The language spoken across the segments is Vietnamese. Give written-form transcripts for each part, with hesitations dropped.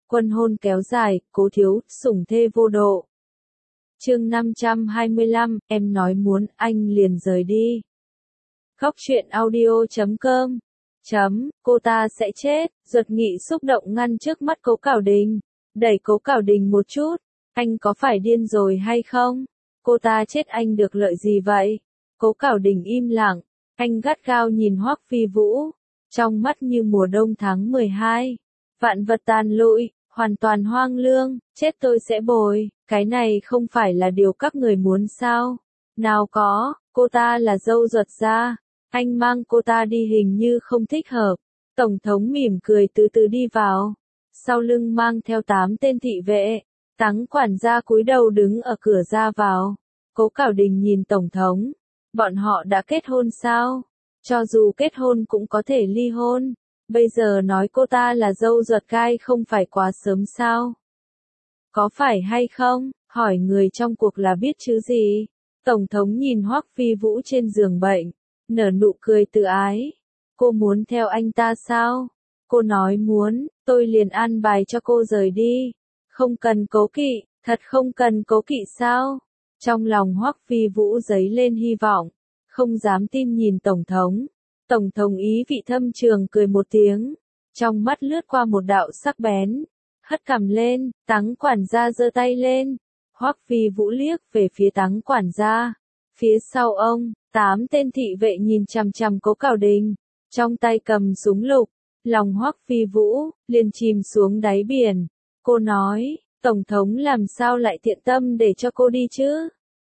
Quân hôn kéo dài, Cố Thiếu, sủng thê vô độ. Chương 525, em nói muốn, anh liền rời đi. Khóc chuyện audio.com. Cô ta sẽ chết, Duật Nghị xúc động ngăn trước mắt Cố Cảo Đình, đẩy Cố Cảo Đình một chút, anh có phải điên rồi hay không? Cô ta chết anh được lợi gì vậy? Cố Cảo Đình im lặng, anh gắt gao nhìn Hoắc Phi Vũ, trong mắt như mùa đông tháng 12. Vạn vật tàn lụi, hoàn toàn hoang lương, chết tôi sẽ bồi, cái này không phải là điều các người muốn sao? Nào có, cô ta là dâu Duật gia, anh mang cô ta đi hình như không thích hợp. Tổng thống mỉm cười từ từ đi vào, sau lưng mang theo 8 tên thị vệ. Tắng quản gia cúi đầu đứng ở cửa ra vào. Cố Cảo Đình nhìn tổng thống, bọn họ đã kết hôn sao? Cho dù kết hôn cũng có thể ly hôn. Bây giờ nói cô ta là dâu Duật gai không phải quá sớm sao? Có phải hay không? Hỏi người trong cuộc là biết chứ gì? Tổng thống nhìn Hoắc Phi Vũ trên giường bệnh, nở nụ cười tự ái. Cô muốn theo anh ta sao? Cô nói muốn, tôi liền an bài cho cô rời đi. Không cần cố kỵ, thật không cần cố kỵ sao? Trong lòng Hoắc Phi Vũ dấy lên hy vọng, không dám tin nhìn tổng thống. Tổng thống ý vị thâm trường cười một tiếng, trong mắt lướt qua một đạo sắc bén, hất cằm lên, Tắng quản gia giơ tay lên. Hoắc Phi Vũ liếc về phía Tắng quản gia. Phía sau ông, 8 tên thị vệ nhìn chằm chằm Cố Cảo Đình, trong tay cầm súng lục. Lòng Hoắc Phi Vũ liền chìm xuống đáy biển. Cô nói, tổng thống làm sao lại thiện tâm để cho cô đi chứ?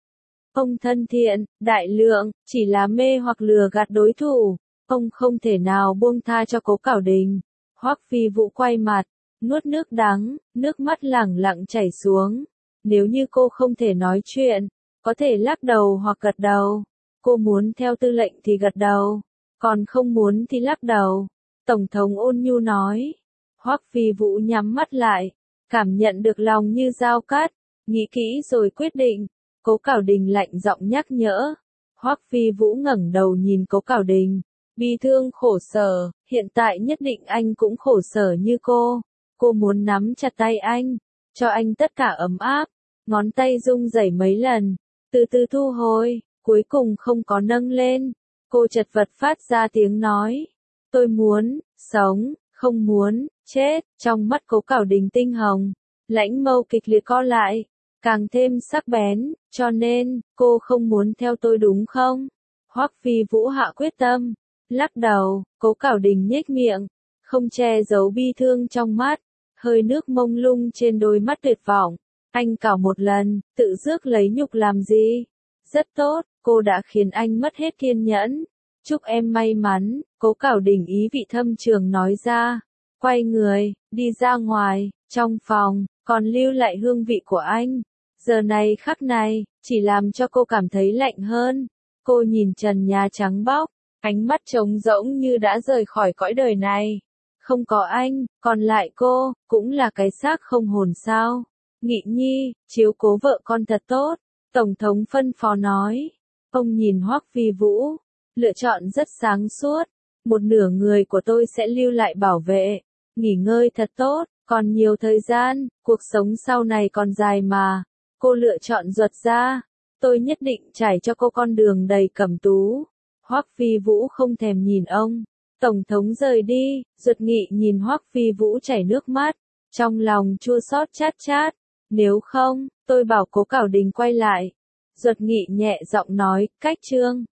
Ông thân thiện, đại lượng, chỉ là mê hoặc lừa gạt đối thủ. Ông không thể nào buông tha cho Cố Cảo Đình. Hoắc Phi Vũ quay mặt, nuốt nước đắng, nước mắt lẳng lặng chảy xuống. Nếu như cô không thể nói chuyện, có thể lắc đầu hoặc gật đầu. Cô muốn theo tư lệnh thì gật đầu, còn không muốn thì lắc đầu. Tổng thống ôn nhu nói. Hoắc Phi Vũ nhắm mắt lại, cảm nhận được lòng như dao cắt, nghĩ kỹ rồi quyết định. Cố Cảo Đình lạnh giọng nhắc nhở. Hoắc Phi Vũ ngẩng đầu nhìn Cố Cảo Đình, bi thương khổ sở, hiện tại nhất định anh cũng khổ sở như cô. Cô muốn nắm chặt tay anh, cho anh tất cả ấm áp. Ngón tay rung rẩy mấy lần, từ từ thu hồi, cuối cùng không có nâng lên. Cô chật vật phát ra tiếng nói. Tôi muốn sống, không muốn chết. Trong mắt Cố Cảo Đình tinh hồng, lãnh mâu kịch liệt co lại, càng thêm sắc bén. Cho nên, cô không muốn theo tôi đúng không? Hoắc Phi Vũ hạ quyết tâm, lắc đầu. Cố Cảo Đình nhếch miệng, không che giấu bi thương trong mắt, hơi nước mông lung trên đôi mắt tuyệt vọng. Anh cào một lần, tự rước lấy nhục làm gì? Rất tốt, cô đã khiến anh mất hết kiên nhẫn. Chúc em may mắn, Cố Cảo Đình ý vị thâm trường nói ra. Quay người, đi ra ngoài, trong phòng, còn lưu lại hương vị của anh. Giờ này khắc này, chỉ làm cho cô cảm thấy lạnh hơn. Cô nhìn trần nhà trắng bóc, ánh mắt trống rỗng như đã rời khỏi cõi đời này. Không có anh, còn lại cô, cũng là cái xác không hồn sao. Nghị nhi, chiếu cố vợ con thật tốt. Tổng thống phân phó nói. Ông nhìn Hoắc Phi Vũ, lựa chọn rất sáng suốt. Một nửa người của tôi sẽ lưu lại bảo vệ. Nghỉ ngơi thật tốt, còn nhiều thời gian, cuộc sống sau này còn dài mà. Cô lựa chọn Duật gia, tôi nhất định trải cho cô con đường đầy cẩm tú. Hoắc Phi Vũ không thèm nhìn ông. Tổng thống rời đi, Duật Nghị nhìn Hoắc Phi Vũ chảy nước mắt, trong lòng chua xót chát chát. Nếu không, tôi bảo Cố Cảo Đình quay lại. Duật Nghị nhẹ giọng nói, cách chương.